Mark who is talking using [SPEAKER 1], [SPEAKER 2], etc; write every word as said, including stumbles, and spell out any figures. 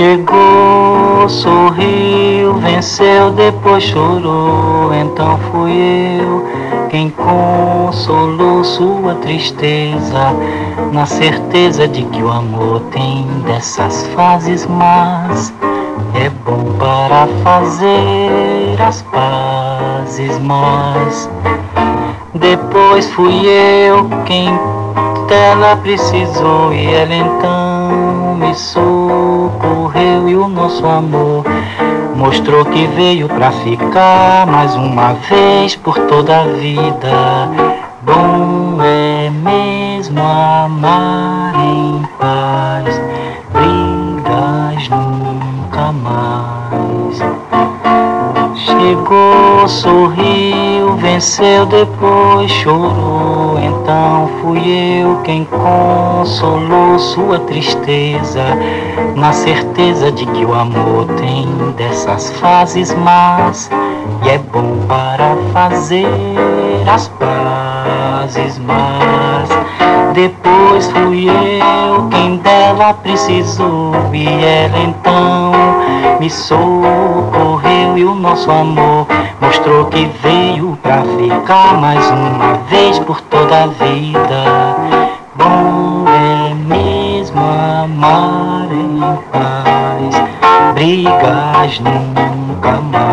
[SPEAKER 1] Chegou, sorriu, venceu, depois chorou. Então fui eu quem consolou sua tristeza, na certeza de que o amor tem dessas fases más. É bom para fazer as pazes, mas depois fui eu quem dela precisou, e ela então me socorreu, e o nosso amor mostrou que veio pra ficar mais uma vez por toda a vida. Bom é mesmo amar em paz, brigas nunca mais. Chegou, sorriu, venceu, depois chorou. Então fui eu quem consolou sua tristeza, na certeza de que o amor tem dessas fases más. E é bom para fazer as pazes, mas depois fui eu quem dela precisou, e ela então me socorreu, e o nosso amor mostrou que veio pra ficar mais uma vez por toda a vida. Bom é mesmo amar em paz, brigas nunca mais.